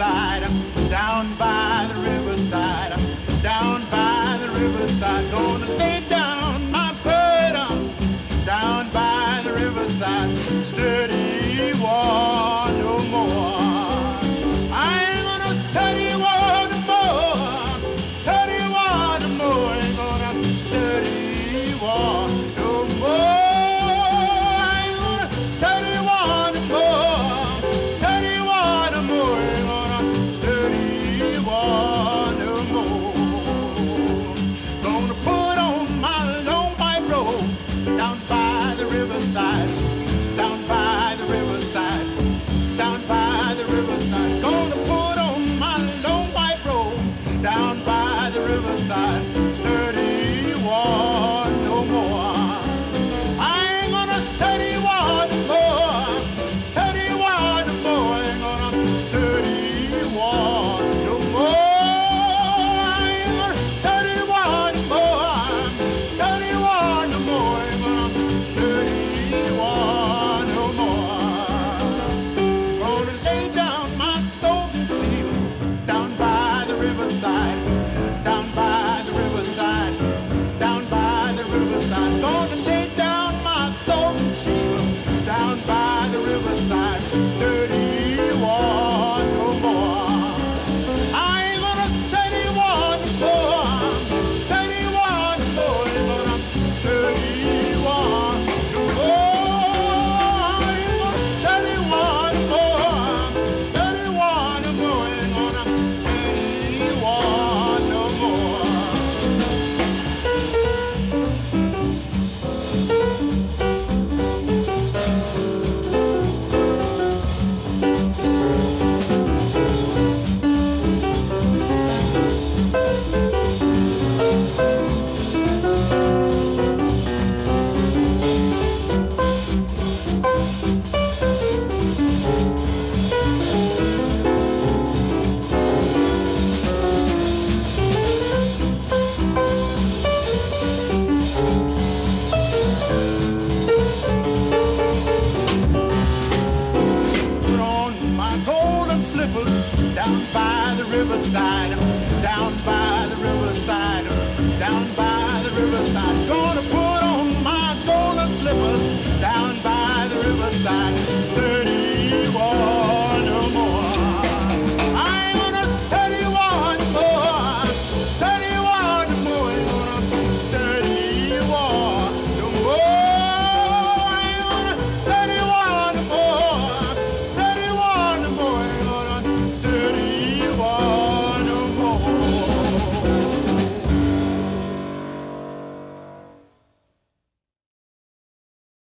riverside, down by the riverside, down by the riverside. Gonna lay down my burden down by the riverside. Study war no more. I ain't gonna study war no more. Study war no more. Ain't gonna study war no more. Down by the riverside, down by the riverside. Gonna put on my long white robe down by the riverside. Study war no more. I ain't gonna study war no more. Study war no more. I ain't gonna study war no more. I ain't gonna study war no more. Study war no more. I ain't gonna study war no more. Gonna lay down my soul and shield down by the riverside, down by the riverside, down by the riverside. Gonna lay down my soul and shield down by the riverside. Study war no more. I ain't gonna study war no more. Study war no more. Ain't gonna study war no more. Down by the riverside, down by the riverside, down by